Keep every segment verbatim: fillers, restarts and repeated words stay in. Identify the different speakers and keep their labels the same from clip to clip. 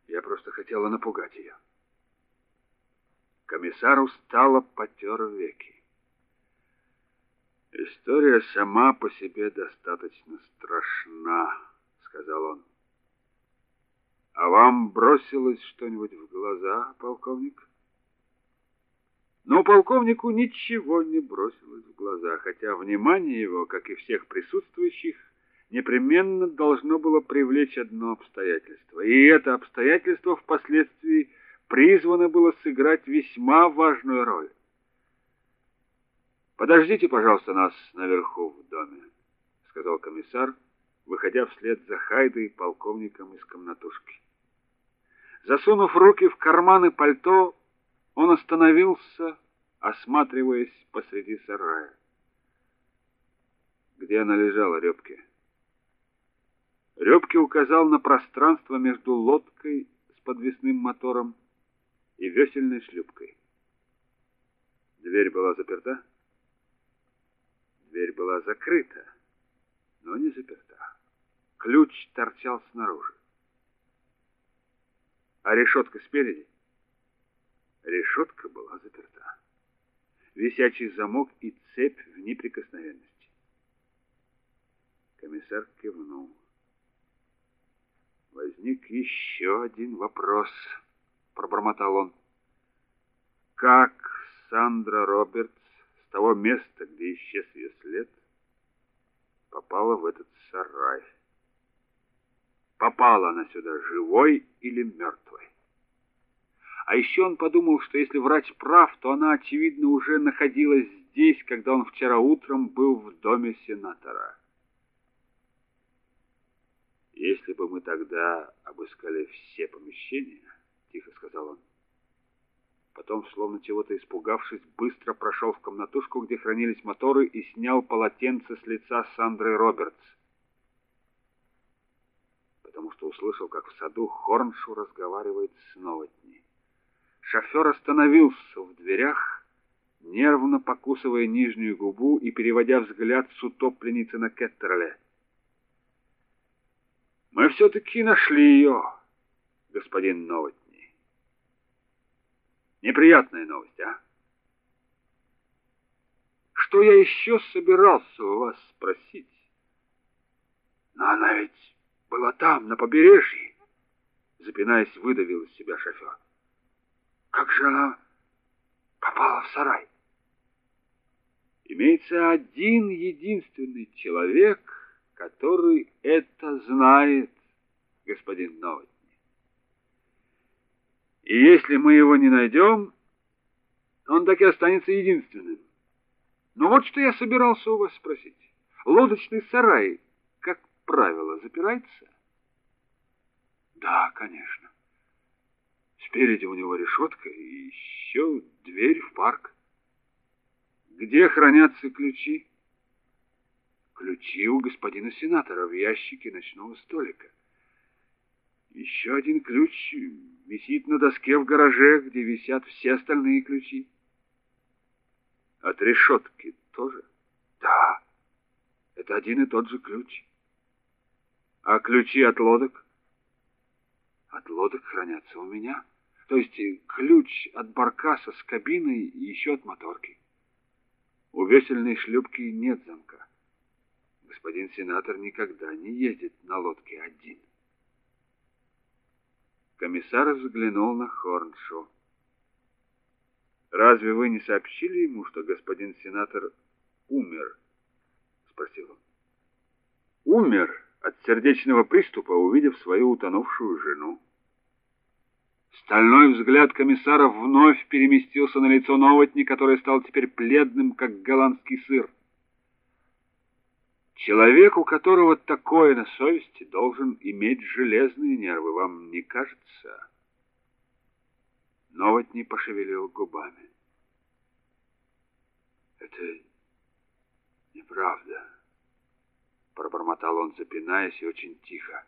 Speaker 1: Я просто хотела напугать ее. Комиссар устало потер веки. История сама по себе достаточно страшна, сказал он. А вам бросилось что-нибудь в глаза, полковник? Но полковнику ничего не бросилось в глаза, хотя внимание его, как и всех присутствующих, непременно должно было привлечь одно обстоятельство. И это обстоятельство впоследствии призвано было сыграть весьма важную роль. «Подождите, пожалуйста, нас наверху в доме», — сказал комиссар, выходя вслед за Хайдой и полковником из комнатушки. Засунув руки в карманы пальто, он остановился, осматриваясь посреди сарая. Где она лежала, Рёбке? Рёбке указал на пространство между лодкой с подвесным мотором и весельной шлюпкой. Дверь была заперта? Дверь была закрыта, но не заперта. Ключ торчал снаружи. А решетка спереди? Решетка была заперта. Висячий замок и цепь в неприкосновенности. Комиссар кивнул. Возник еще один вопрос, пробормотал он. Как Сандра Робертс с того места, где исчез ее след, попала в этот сарай? Попала она сюда живой или мертвой? А еще он подумал, что если врач прав, то она, очевидно, уже находилась здесь, когда он вчера утром был в доме сенатора. Если бы мы тогда обыскали все помещения, тихо сказал он. Потом, словно чего-то испугавшись, быстро прошел в комнатушку, где хранились моторы, и снял полотенце с лица Сандры Робертс. Потому что услышал, как в саду Хорншу разговаривает с Новотни. Шофер остановился в дверях, нервно покусывая нижнюю губу и переводя взгляд с утопленницы на Кеттерле. Мы все-таки нашли ее, господин Новотни. Неприятная новость, а? Что я еще собирался у вас спросить? Но она ведь была там, на побережье, запинаясь, выдавил из себя шофер. Как же она попала в сарай? Имеется один единственный человек, который это знает, господин Новотни. И если мы его не найдем, он так и останется единственным. Но вот что я собирался у вас спросить. Лодочный сарай, как правило, запирается? Да, конечно. Спереди у него решетка и еще дверь в парк. Где хранятся ключи? Ключи у господина сенатора в ящике ночного столика. Еще один ключ висит на доске в гараже, где висят все остальные ключи. От решетки тоже? Да, это один и тот же ключ. А ключи от лодок? От лодок хранятся у меня. То есть ключ от баркаса с кабиной и еще от моторки. У весельной шлюпки нет замка. Господин сенатор никогда не ездит на лодке один. Комиссар взглянул на Хорншу. Разве вы не сообщили ему, что господин сенатор умер? Спросил он. Умер от сердечного приступа, увидев свою утонувшую жену. Стальной взгляд комиссара вновь переместился на лицо Новотни, которое стало теперь бледным, как голландский сыр. Человек, у которого такое на совести, должен иметь железные нервы, вам не кажется? Новотни пошевелил губами. Это неправда, пробормотал он, запинаясь, и очень тихо.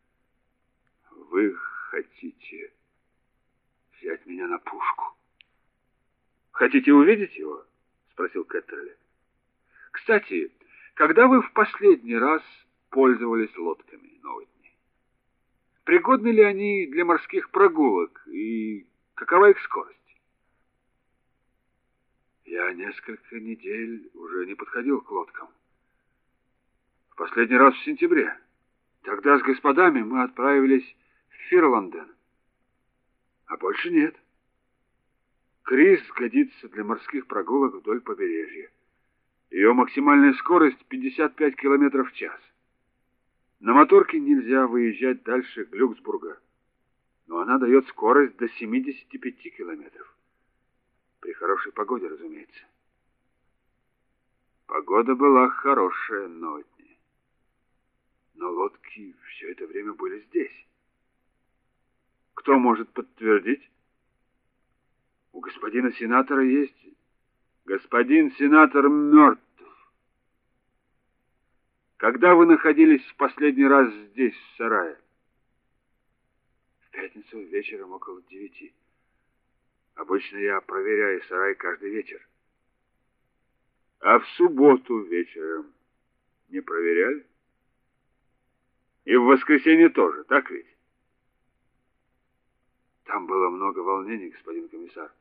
Speaker 1: Вы хотите взять меня на пушку? Хотите увидеть его? Спросил Кеттерли. Кстати, когда вы в последний раз пользовались лодками, Новотни? пригодны ли они для морских прогулок и какова их скорость? Я несколько недель уже не подходил к лодкам. В последний раз в сентябре. Тогда с господами мы отправились в Фирланден. А больше нет. Крис годится для морских прогулок вдоль побережья. Ее максимальная скорость пятьдесят пять километров в час. На моторке нельзя выезжать дальше Глюксбурга, но она дает скорость до семидесяти пяти километров. При хорошей погоде, разумеется. Погода была хорошая ночью, но лодки все это время были здесь. Кто может подтвердить? У господина сенатора есть... Господин сенатор мертв. Когда вы находились в последний раз здесь, в сарае? В пятницу вечером около девяти. Обычно я проверяю сарай каждый вечер. А в субботу вечером не проверяли? И в воскресенье тоже, так ведь? Там было много волнений, господин комиссар.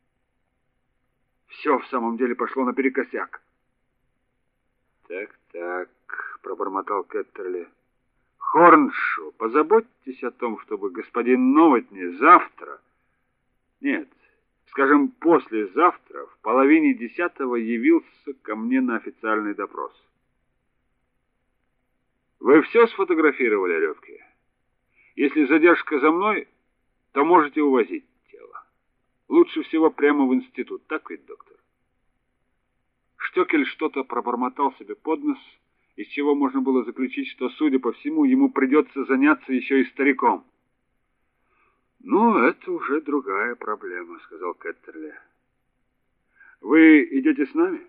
Speaker 1: Все в самом деле пошло наперекосяк. Так, так, пробормотал Кеттерли. Хорншоу, позаботьтесь о том, чтобы господин Новотни завтра, нет, скажем, послезавтра, в половине десятого явился ко мне на официальный допрос. Вы все сфотографировали, Ревке? Если задержка за мной, то можете увозить тело. Лучше всего прямо в институт, так ведь, доктор? Штёкель что-то пробормотал себе под нос, из чего можно было заключить, что, судя по всему, ему придется заняться еще и стариком. «Ну, это уже другая проблема», — сказал Кеттерли. «Вы идете с нами?»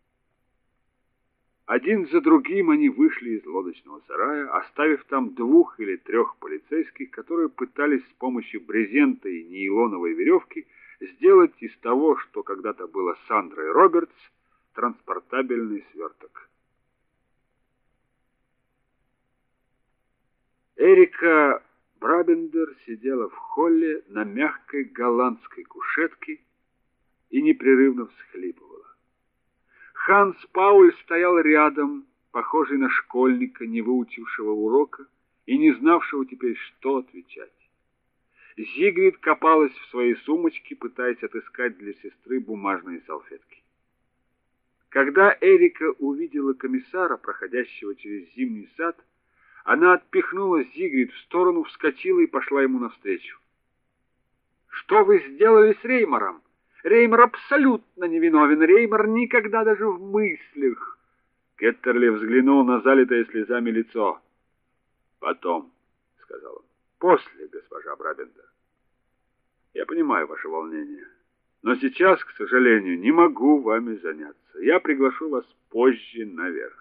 Speaker 1: Один за другим они вышли из лодочного сарая, оставив там двух или трех полицейских, которые пытались с помощью брезента и нейлоновой веревки сделать из того, что когда-то было Сандрой Робертс, транспортабельный сверток. Эрика Брабендер сидела в холле на мягкой голландской кушетке и непрерывно всхлипывала. Ханс Пауль стоял рядом, похожий на школьника, не выучившего урока и не знавшего теперь, что отвечать. Зигрид копалась в своей сумочке, пытаясь отыскать для сестры бумажные салфетки. Когда Эрика увидела комиссара, проходящего через зимний сад, она отпихнула Зигрид в сторону, вскочила и пошла ему навстречу. «Что вы сделали с Реймаром? Реймар абсолютно невиновен. Реймар никогда даже в мыслях...» Кеттерли взглянул на залитое слезами лицо. «Потом», — сказал он, — «после, госпожа Брабендер. Я понимаю ваше волнение, но сейчас, к сожалению, не могу вами заняться. Я приглашу вас позже наверх».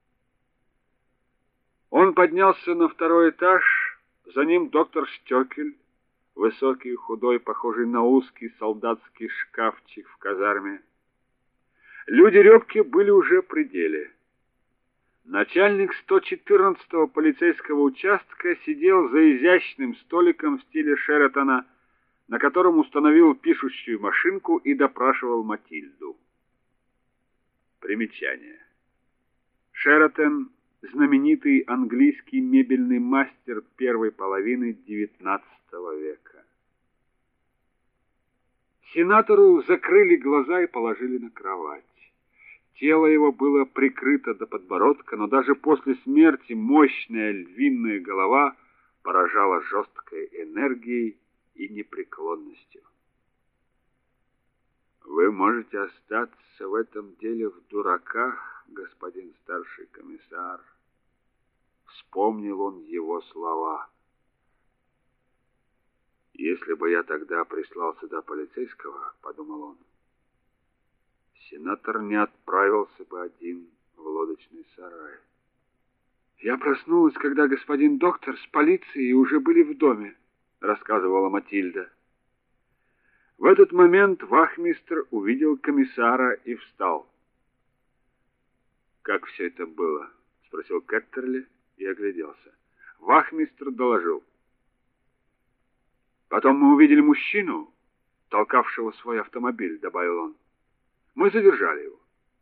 Speaker 1: Он поднялся на второй этаж, за ним доктор Штёкель, высокий и худой, похожий на узкий солдатский шкафчик в казарме. Люди Рёбке были уже при деле. Начальник сто четырнадцатого полицейского участка сидел за изящным столиком в стиле Шератона, на котором установил пишущую машинку и допрашивал Матильду. Примечание. Шератон — знаменитый английский мебельный мастер первой половины девятнадцатого века. Сенатору закрыли глаза и положили на кровать. Тело его было прикрыто до подбородка, но даже после смерти мощная львиная голова поражала жесткой энергией и непреклонностью. «Вы можете остаться в этом деле в дураках, господин старший комиссар», — вспомнил он его слова. «Если бы я тогда прислал сюда полицейского, — подумал он, — сенатор не отправился бы один в лодочный сарай. Я проснулась, когда господин доктор с полицией уже были в доме», — рассказывала Матильда. В этот момент вахмистр увидел комиссара и встал. «Как все это было?» — спросил Кеттерли и огляделся. Вахмистр доложил. Потом мы увидели мужчину, толкавшего свой автомобиль, добавил он. Мы задержали его.